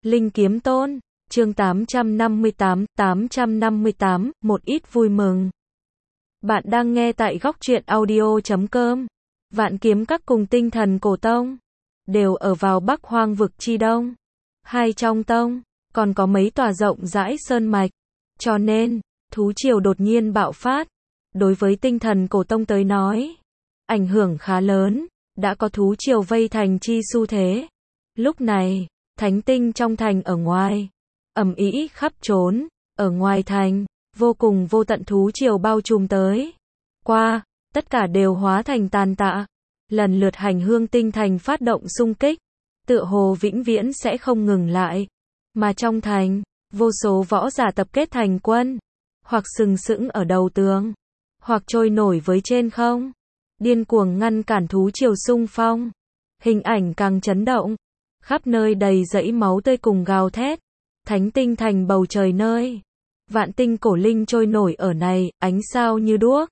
Linh Kiếm Tôn, chương 858, một ít vui mừng. Bạn đang nghe tại góc truyện audio.com. Vạn kiếm các cùng tinh thần cổ tông đều ở vào Bắc Hoang vực chi đông. Hai trong tông còn có mấy tòa rộng rãi sơn mạch, cho nên thú triều đột nhiên bạo phát, đối với tinh thần cổ tông tới nói, ảnh hưởng khá lớn, đã có thú triều vây thành chi xu thế. Lúc này, thánh tinh trong thành ở ngoài, ầm ĩ khắp trốn, ở ngoài thành, vô cùng vô tận thú triều bao trùm tới. Qua, tất cả đều hóa thành tàn tạ, lần lượt hành hương tinh thành phát động xung kích, tựa hồ vĩnh viễn sẽ không ngừng lại. Mà trong thành, vô số võ giả tập kết thành quân, hoặc sừng sững ở đầu tường, hoặc trôi nổi với trên không, điên cuồng ngăn cản thú triều xung phong. Hình ảnh càng chấn động, khắp nơi đầy dẫy máu tươi cùng gào thét. Thánh tinh thành bầu trời nơi vạn tinh cổ linh trôi nổi ở này, ánh sao như đuốc,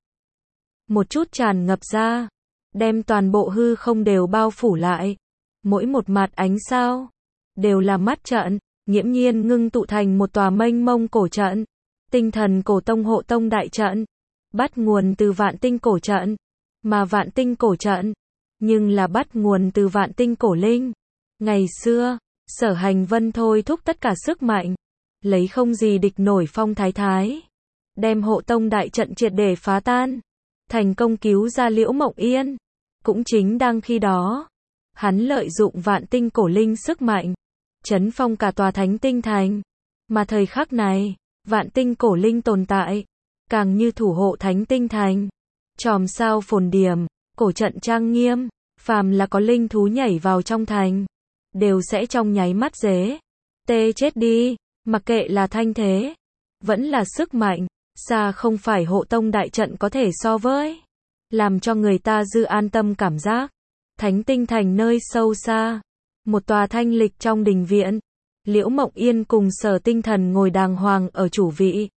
một chút tràn ngập ra, đem toàn bộ hư không đều bao phủ lại. Mỗi một mặt ánh sao đều là mắt trận, nghiễm nhiên ngưng tụ thành một tòa mênh mông cổ trận. Tinh thần cổ tông hộ tông đại trận, bắt nguồn từ vạn tinh cổ trận, mà vạn tinh cổ trận, nhưng là bắt nguồn từ vạn tinh cổ linh. Ngày xưa, Sở Hành Vân thôi thúc tất cả sức mạnh, lấy không gì địch nổi phong thái, đem hộ tông đại trận triệt để phá tan, thành công cứu ra Liễu Mộng Yên. Cũng chính đang khi đó, hắn lợi dụng vạn tinh cổ linh sức mạnh, chấn phong cả tòa thánh tinh thành. Mà thời khắc này, vạn tinh cổ linh tồn tại, càng như thủ hộ thánh tinh thành. Chòm sao phồn điểm, cổ trận trang nghiêm, phàm là có linh thú nhảy vào trong thành, đều sẽ trong nháy mắt dế tê chết đi. Mặc kệ là thanh thế, vẫn là sức mạnh, xa không phải hộ tông đại trận có thể so với. Làm cho người ta dư an tâm cảm giác. Thánh tinh thành nơi sâu xa, một tòa thanh lịch trong đình viện, Liễu Mộng Yên cùng Sở Tinh Thần ngồi đàng hoàng ở chủ vị.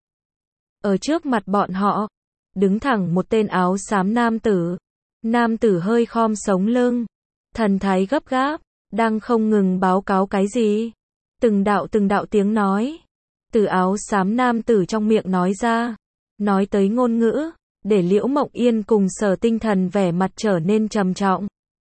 Ở trước mặt bọn họ, đứng thẳng một tên áo xám nam tử. Nam tử hơi khom sống lưng, thần thái gấp gáp, đang không ngừng báo cáo cái gì. Từng đạo tiếng nói, từ áo xám nam tử trong miệng nói ra, nói tới ngôn ngữ, để Liễu Mộng Yên cùng Sở Tinh Thần vẻ mặt trở nên trầm trọng.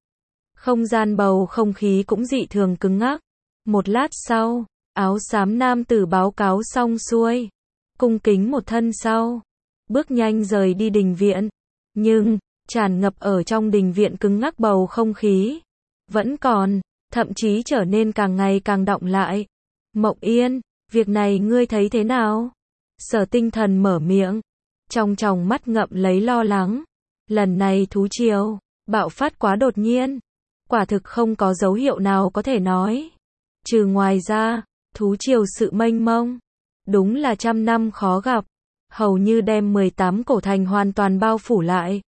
Không gian bầu không khí cũng dị thường cứng ngắc. Một lát sau, áo xám nam tử báo cáo xong xuôi, cung kính một thân sau, bước nhanh rời đi đình viện. Nhưng, tràn ngập ở trong đình viện cứng ngắc bầu không khí vẫn còn, thậm chí trở nên càng ngày càng đọng lại. Mộng Yên, việc này ngươi thấy thế nào? Sở Tinh Thần mở miệng, trong tròng mắt ngậm lấy lo lắng. Lần này thú triều bạo phát quá đột nhiên, quả thực không có dấu hiệu nào có thể nói. Trừ ngoài ra, thú triều sự mênh mông, đúng là trăm năm khó gặp, hầu như đem 18 cổ thành hoàn toàn bao phủ lại.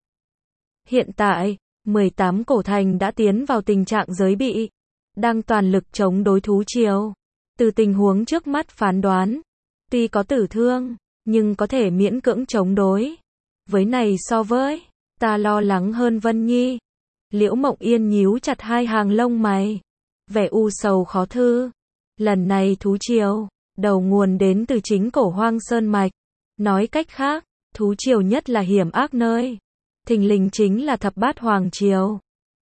Hiện tại, 18 cổ thành đã tiến vào tình trạng giới bị, đang toàn lực chống đối thú triều. Từ tình huống trước mắt phán đoán, tuy có tử thương, nhưng có thể miễn cưỡng chống đối. Với này so với, ta lo lắng hơn Vân Nhi. Liễu Mộng Yên nhíu chặt hai hàng lông mày, vẻ u sầu khó thư. Lần này thú triều, đầu nguồn đến từ chính cổ hoang sơn mạch. Nói cách khác, thú triều nhất là hiểm ác nơi, thình lình chính là thập bát hoàng triều.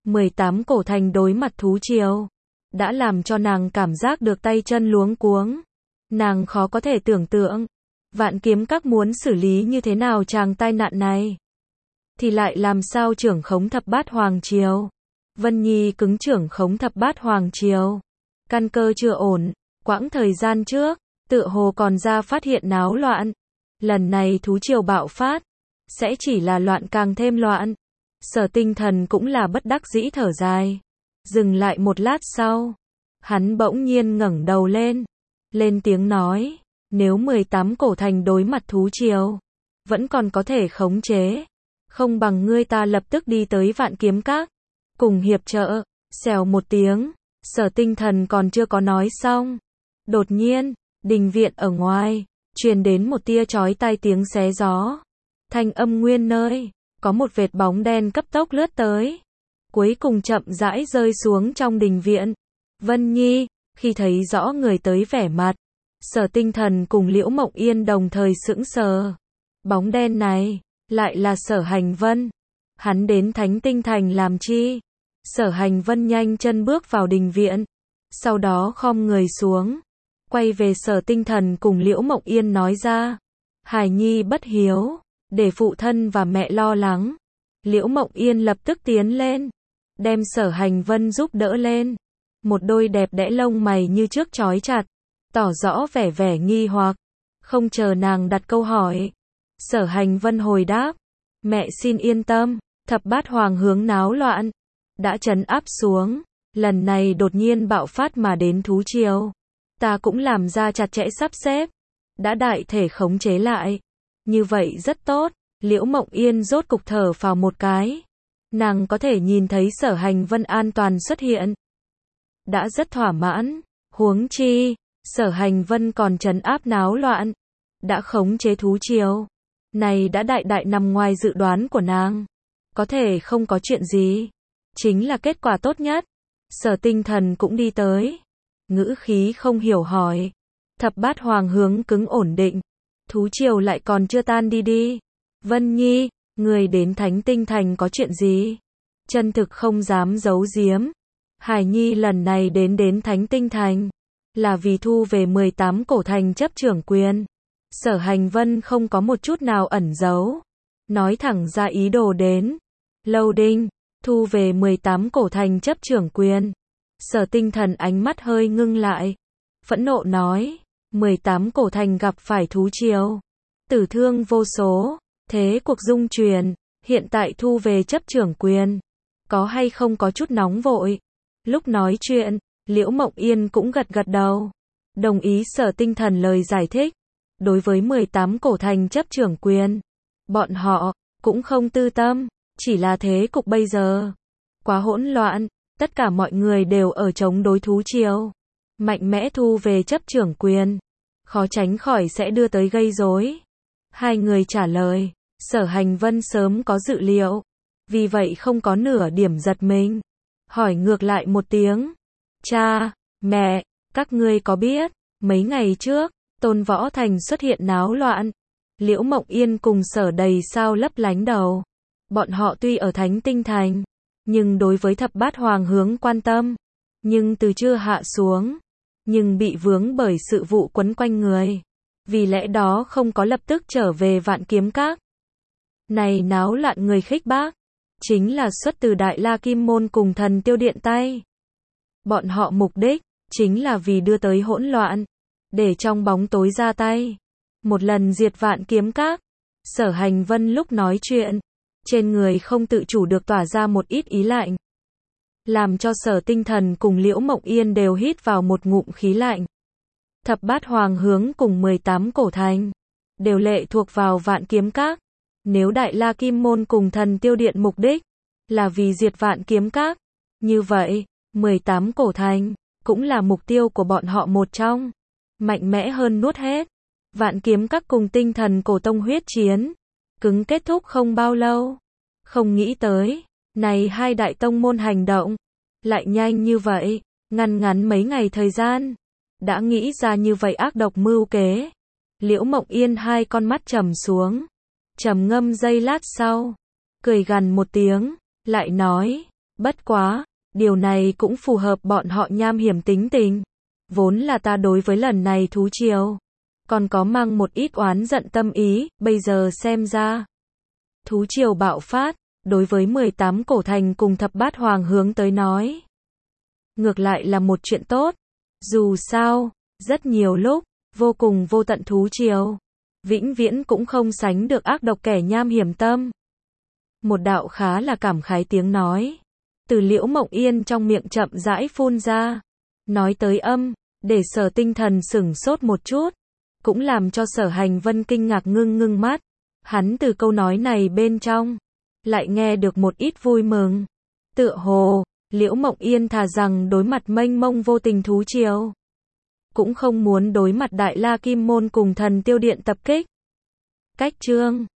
18 cổ thành đối mặt thú triều, đã làm cho nàng cảm giác được tay chân luống cuống. Nàng khó có thể tưởng tượng, vạn kiếm các muốn xử lý như thế nào chàng tai nạn này. Thì lại làm sao trưởng khống thập bát hoàng triều. Vân Nhi cứng trưởng khống thập bát hoàng triều, căn cơ chưa ổn. Quãng thời gian trước, tựa hồ còn ra phát hiện náo loạn. Lần này thú triều bạo phát, sẽ chỉ là loạn càng thêm loạn. Sở Tinh Thần cũng là bất đắc dĩ thở dài. Dừng lại một lát sau, hắn bỗng nhiên ngẩng đầu lên tiếng nói, nếu 18 cổ thành đối mặt thú triều, vẫn còn có thể khống chế, không bằng ngươi ta lập tức đi tới Vạn Kiếm Các, cùng hiệp trợ. Xèo một tiếng, Sở Tinh Thần còn chưa có nói xong. Đột nhiên, đình viện ở ngoài, truyền đến một tia chói tai tiếng xé gió. Thanh âm nguyên nơi, có một vệt bóng đen cấp tốc lướt tới, cuối cùng chậm rãi rơi xuống trong đình viện. Vân Nhi, Khi thấy rõ người tới vẻ mặt, Sở Tinh Thần cùng Liễu Mộng Yên đồng thời sững sờ. Bóng đen này, lại là Sở Hành Vân. Hắn đến Thánh Tinh Thành làm chi? Sở Hành Vân nhanh chân bước vào đình viện, sau đó khom người xuống, quay về Sở Tinh Thần cùng Liễu Mộng Yên nói ra. Hài nhi bất hiếu, để phụ thân và mẹ lo lắng. Liễu Mộng Yên lập tức tiến lên, đem Sở Hành Vân giúp đỡ lên. Một đôi đẹp đẽ lông mày như trước chói chặt, tỏ rõ vẻ nghi hoặc. Không chờ nàng đặt câu hỏi, Sở Hành Vân hồi đáp. Mẹ xin yên tâm, thập bát hoàng hướng náo loạn đã trấn áp xuống, lần này đột nhiên bạo phát mà đến thú triều, ta cũng làm ra chặt chẽ sắp xếp, đã đại thể khống chế lại. Như vậy rất tốt. Liễu Mộng Yên rốt cục thở phào một cái. Nàng có thể nhìn thấy Sở Hành Vân an toàn xuất hiện, đã rất thỏa mãn. Huống chi, Sở Hành Vân còn trấn áp náo loạn, đã khống chế thú triều, này đã đại nằm ngoài dự đoán của nàng. Có thể không có chuyện gì, chính là kết quả tốt nhất. Sở Tinh Thần cũng đi tới, ngữ khí không hiểu hỏi. Thập bát hoàng hướng cứng ổn định, thú triều lại còn chưa tan đi. Vân Nhi, người đến Thánh Tinh Thành có chuyện gì? Chân thực không dám giấu giếm. Hải Nhi lần này đến Thánh Tinh Thành, là vì thu về 18 cổ thành chấp trưởng quyền. Sở Hành Vân không có một chút nào ẩn giấu, nói thẳng ra ý đồ đến. Lâu Đinh, thu về 18 cổ thành chấp trưởng quyền. Sở Tinh Thần ánh mắt hơi ngưng lại, phẫn nộ nói, 18 cổ thành gặp phải thú triều, tử thương vô số, thế cuộc dung chuyển, hiện tại thu về chấp trưởng quyền, có hay không có chút nóng vội? Lúc nói chuyện, Liễu Mộng Yên cũng gật đầu, đồng ý Sở Tinh Thần lời giải thích. Đối với 18 cổ thành chấp trưởng quyền, bọn họ cũng không tư tâm, chỉ là thế cục bây giờ quá hỗn loạn, tất cả mọi người đều ở chống đối thú triều, mạnh mẽ thu về chấp trưởng quyền, khó tránh khỏi sẽ đưa tới gây rối. Hai người trả lời, Sở Hành Vân sớm có dự liệu, vì vậy không có nửa điểm giật mình. Hỏi ngược lại một tiếng, cha, mẹ, các ngươi có biết, mấy ngày trước, Tôn Võ Thành xuất hiện náo loạn. Liễu Mộng Yên cùng Sở đầy sao lấp lánh đầu. Bọn họ tuy ở Thánh Tinh Thành, nhưng đối với thập bát hoàng hướng quan tâm, nhưng từ chưa hạ xuống, nhưng bị vướng bởi sự vụ quấn quanh người. Vì lẽ đó không có lập tức trở về Vạn Kiếm Các. Này náo loạn người khích bác, chính là xuất từ Đại La Kim Môn cùng Thần Tiêu Điện tay. Bọn họ mục đích, chính là vì đưa tới hỗn loạn, để trong bóng tối ra tay, một lần diệt Vạn Kiếm Các. Sở Hành Vân lúc nói chuyện, trên người không tự chủ được tỏa ra một ít ý lạnh, làm cho Sở Tinh Thần cùng Liễu Mộng Yên đều hít vào một ngụm khí lạnh. Thập bát hoàng hướng cùng 18 cổ thành, đều lệ thuộc vào Vạn Kiếm Các. Nếu Đại La Kim Môn cùng Thần Tiêu Điện mục đích là vì diệt Vạn Kiếm Các, như vậy, 18 cổ thành cũng là mục tiêu của bọn họ một trong. Mạnh mẽ hơn nuốt hết. Vạn Kiếm Các cùng Tinh Thần Cổ Tông huyết chiến, cứng kết thúc không bao lâu. Không nghĩ tới, này hai đại tông môn hành động lại nhanh như vậy, ngắn mấy ngày thời gian, đã nghĩ ra như vậy ác độc mưu kế. Liễu Mộng Yên hai con mắt trầm xuống, trầm ngâm giây lát sau, cười gằn một tiếng, lại nói, bất quá, điều này cũng phù hợp bọn họ nham hiểm tính tình. Vốn là ta đối với lần này thú triều, còn có mang một ít oán giận tâm ý, bây giờ xem ra, thú triều bạo phát, đối với 18 cổ thành cùng thập bát hoàng hướng tới nói, ngược lại là một chuyện tốt. Dù sao, rất nhiều lúc, vô cùng vô tận thú triều, vĩnh viễn cũng không sánh được ác độc kẻ nham hiểm tâm. Một đạo khá là cảm khái tiếng nói, từ Liễu Mộng Yên trong miệng chậm rãi phun ra, nói tới âm, để Sở Tinh Thần sửng sốt một chút, cũng làm cho Sở Hành Vân kinh ngạc ngưng mắt. Hắn từ câu nói này bên trong, lại nghe được một ít vui mừng. Tựa hồ, Liễu Mộng Yên thà rằng đối mặt mênh mông vô tình thú triều, cũng không muốn đối mặt Đại La Kim Môn cùng Thần Tiêu Điện tập kích. Cách chương